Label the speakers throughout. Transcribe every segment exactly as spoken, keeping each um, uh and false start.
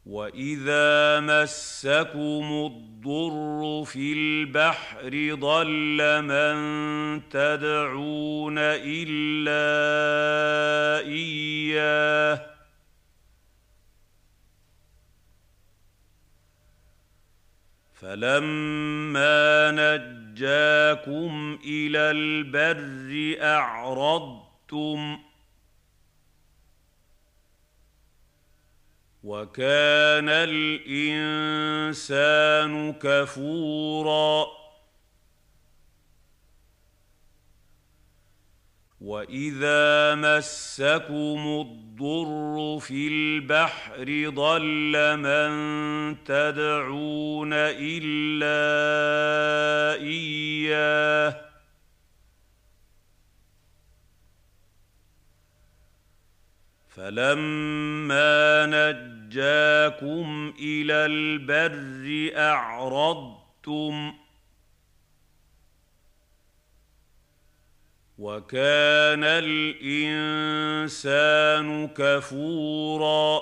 Speaker 1: وَإِذَا مَسَّكُمُ الضُّرُّ فِي الْبَحْرِ ضَلَّ مَن تَدْعُونَ إِلَّا إِيَّاهُ فَلَمَّا نَجَّاكُمْ إِلَى الْبَرِّ أَعْرَضْتُمْ وَكَانَ الْإِنسَانُ كَفُورًا وَإِذَا مَسَّكُمُ الضُّرُّ فِي الْبَحْرِ ضَلَّ مَن تَدْعُونَ إِلَّا إِيَّاهُ فَلَمَّا نَجَّاكُمْ إِلَى الْبَرِّ أَعْرَضْتُمْ وَكَانَ الْإِنسَانُ كَفُورًا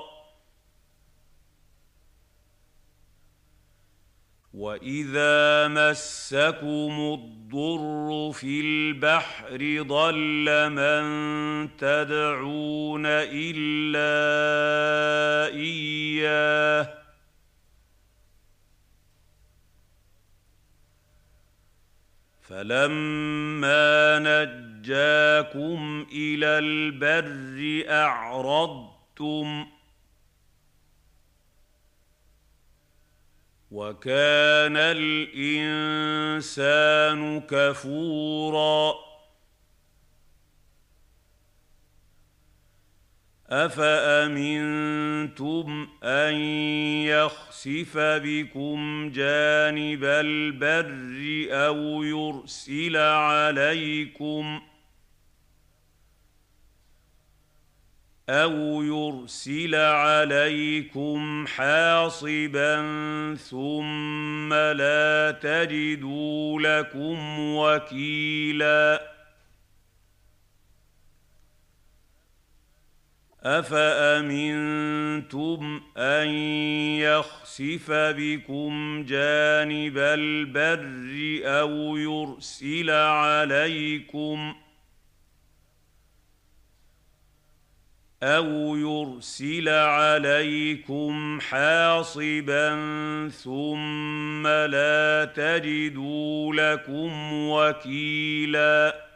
Speaker 1: وَإِذَا مَسَّكُمُ الضُّرُّ فِي الْبَحْرِ ضَلَّ مَن تَدْعُونَ إِلَّا إِيَّاهُ فَلَمَّا نَجَّاكُمْ إِلَى الْبَرِّ أَعْرَضْتُمْ وَكَانَ الْإِنسَانُ كَفُورًا أَفَأَمِنتُمْ أَن يَخْسِفَ بِكُمْ جَانِبَ الْبَرِّ أَوْ يُرْسِلَ عَلَيْكُمْ أَوْ يُرْسِلَ عَلَيْكُمْ حَاصِبًا ثُمَّ لَا تَجِدُوا لَكُمْ وَكِيلًا أَفَأَمِنتُمْ أَن يَخْسِفَ بِكُمْ جَانِبَ الْبَرِّ أَوْ يُرْسِلَ عَلَيْكُمْ أَوْ يُرْسِلَ عَلَيْكُمْ حَاصِبًا ثُمَّ لَا تَجِدُوا لَكُمْ وَكِيلًا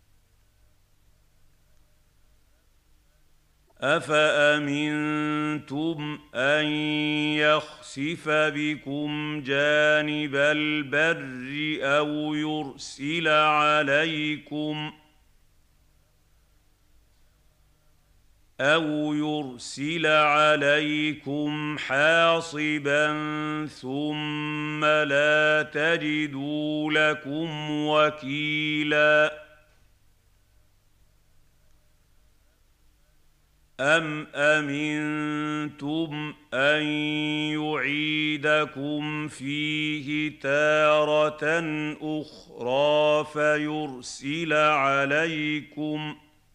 Speaker 1: أَفَأَمِنتُمْ أَن يَخْسِفَ بِكُمْ جَانِبَ الْبَرِّ أَوْ يُرْسِلَ عَلَيْكُمْ أَوْ يُرْسِلَ عَلَيْكُمْ حَاصِبًا ثُمَّ لَا تَجِدُوا لَكُمْ وَكِيلًا أَمْ أَمِنتُمْ أَن يُعِيدَكُمْ فِيهِ تَارَةً أُخْرَىٰ فَيُرْسِلَ عَلَيْكُمْ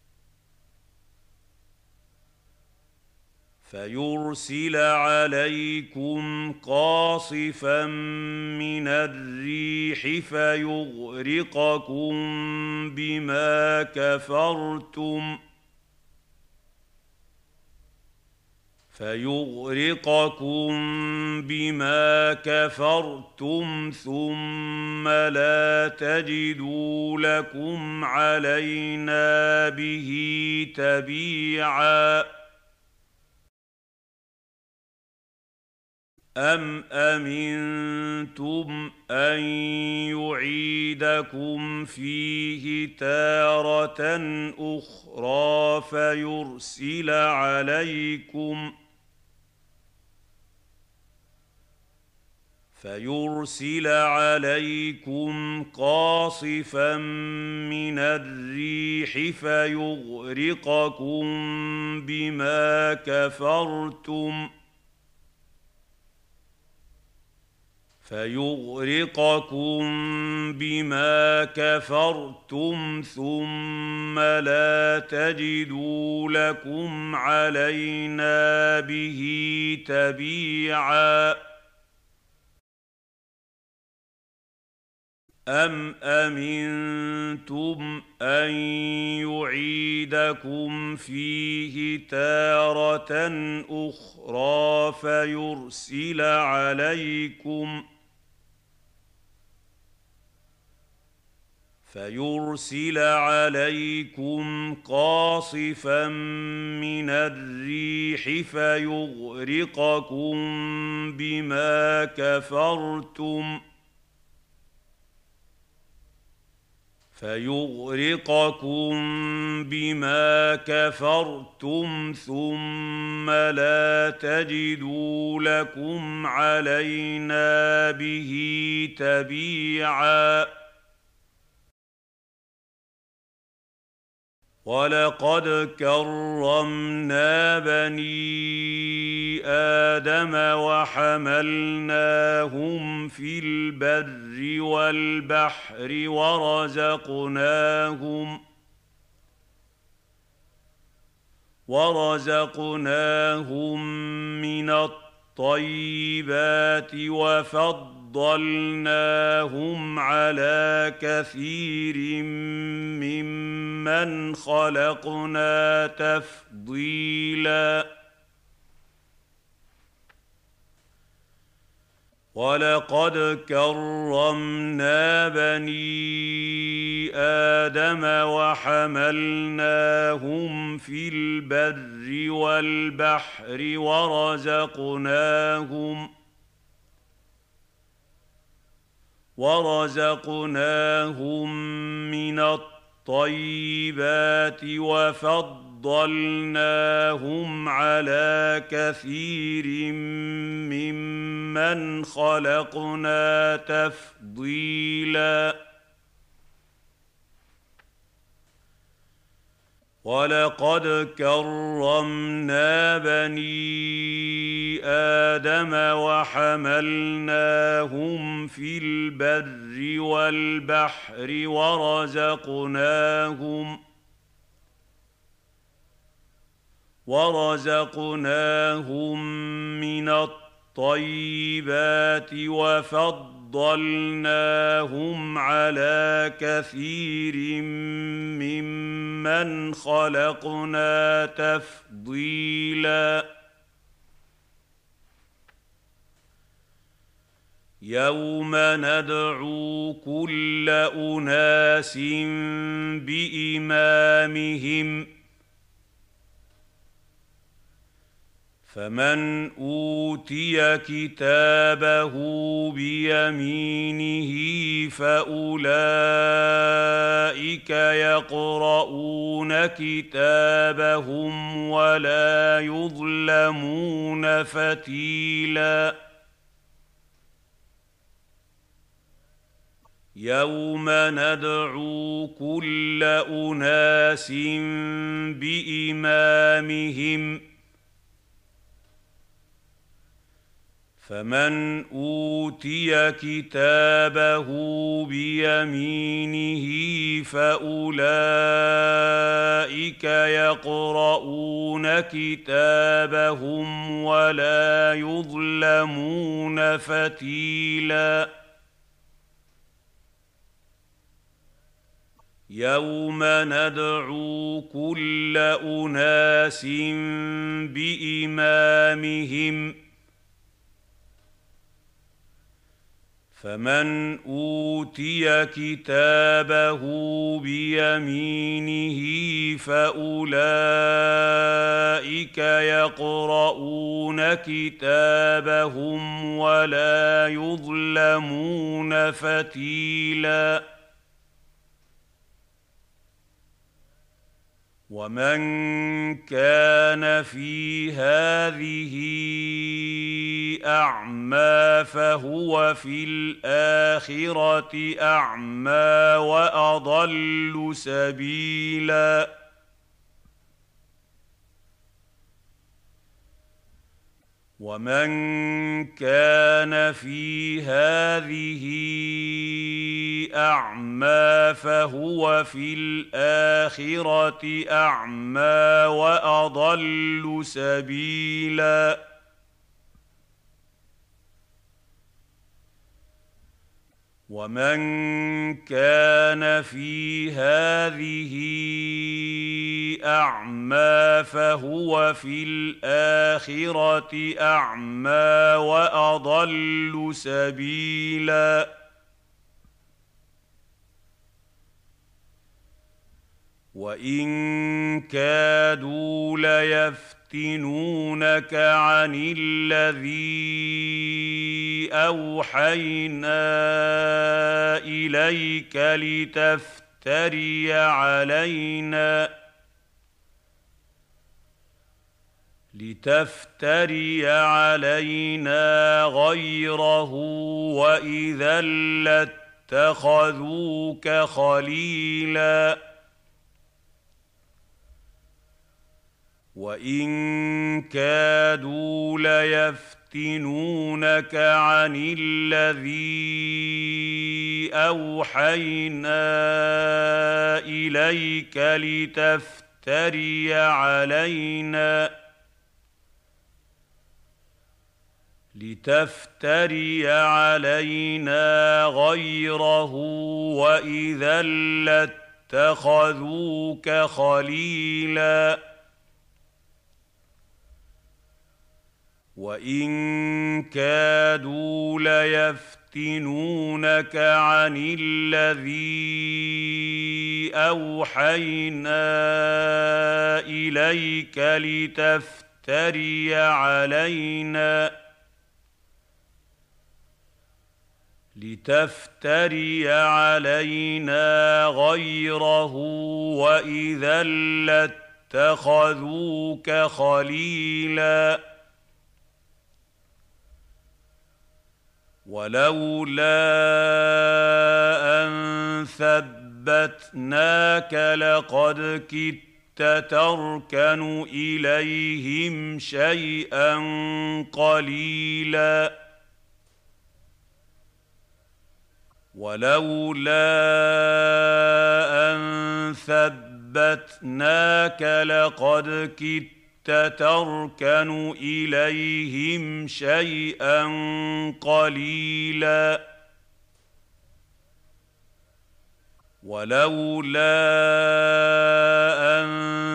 Speaker 1: فَيُرْسِلَ عَلَيْكُمْ قَاصِفًا مِّنَ الرِّيحِ فَيُغْرِقَكُم بِمَا كَفَرْتُمْ فَيُغْرِقَكُم بِمَا كَفَرْتُمْ ثُمَّ لَا تَجِدُوا لَكُمْ عَلَيْنَا بِهِ تَبِيعًا أَمْ أَمِنتُمْ أَن يُعِيدَكُمْ فِيهِ تَارَةً أُخْرَىٰ فَيُرْسِلَ عَلَيْكُمْ فَيُرْسِلَ عَلَيْكُمْ قَاصِفًا مِّنَ الرِّيحِ فَيُغْرِقَكُم بِمَا كَفَرْتُمْ فيغرقكم بما كفرتم ثم لا تجدوا لكم علينا به تبيعا أَمْ أَمِنْتُمْ أَنْ يُعِيدَكُمْ فِيهِ تَارَةً أُخْرَىٰ فَيُرْسِلَ عَلَيْكُمْ فَيُرْسِلَ عَلَيْكُمْ قَاصِفًا مِّنَ الرِّيحِ فَيُغْرِقَكُم بِمَا كَفَرْتُمْ فيغرقكم بما كفرتم ثم لا تجدوا لكم علينا به تبيعا ولقد كرمنا بني آدم وحملناهم في البر والبحر ورزقناهم ورزقناهم من الطيبات وفضلناهم على كثير ممن خلقنا تفضيلاً ولقد كرمنا بني آدم وحملناهم في البر والبحر ورزقناهم ورزقناهم من الطيبات وفضلناهم على كثير ممن خلقنا تفضيلاً ولقد كرمنا بني آدم وحملناهم في البر والبحر ورزقناهم ورزقناهم من الطيبات وفضلناهم على كثير ممن خلقنا تفضيلاً يوم ندعو كل أناس بإمامهم فمن أوتي كتابه بيمينه فأولئك يقرؤون كتابهم ولا يظلمون فتيلاً يوم ندعو كل أناس بإمامهم فمن أوتي كتابه بيمينه فأولئك يقرؤون كتابهم ولا يظلمون فتيلاً يوم ندعو كل أناس بإمامهم فمن أوتي كتابه بيمينه فأولئك يقرؤون كتابهم ولا يظلمون فتيلاً ومن كان في هذه أعمى فهو في الآخرة أعمى وأضل سبيلاً ومن كان في هذه أعمى فهو في الآخرة أعمى وأضل سبيلا ومن كان في هذه أعمى فهو في الآخرة أعمى وأضل سبيلا وإن كادوا ليفتنونك عن الذي أوحينا إليك لتفتري علينا لتفتري علينا غيره وإذا لاتخذوك خليلا وإن كادوا ليفتنونك عن الذي أوحينا إليك لتفتري علينا لتفتري علينا غيره وإذا لاتخذوك خليلا وإن كادوا ليفتنونك عن الذي أوحينا إليك لتفتري علينا لتفتري علينا غيره وإذا لاتخذوك خليلا ولولا أن ثبتناك لقد كدت تركن إليهم شيئا قليلا ولولا أن ثبتناك لقد كدت تركن إليهم شيئا قليلا ولولا أن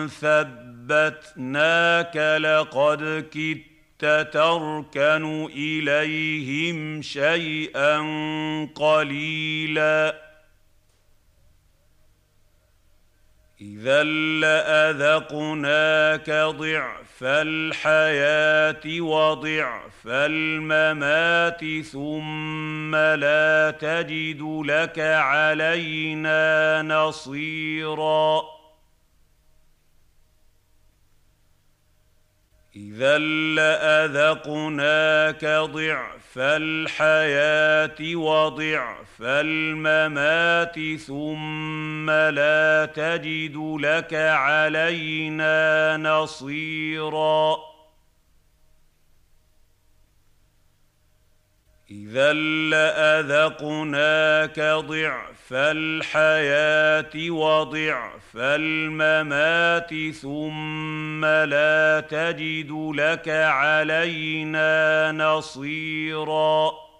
Speaker 1: ثبتناك لقد كدت تركن إليهم شيئا قليلا إذا لأذقناك ضعف الحياة وضعف الممات ثم لا تجد لك علينا نصيرا إذا لأذقناك ضعف الحياة وضعف الممات ثم لا تجد لك علينا نصيرا إذا لأذقناك ضعف الحياة وضعف الممات ثم لا تجد لك علينا نصيرا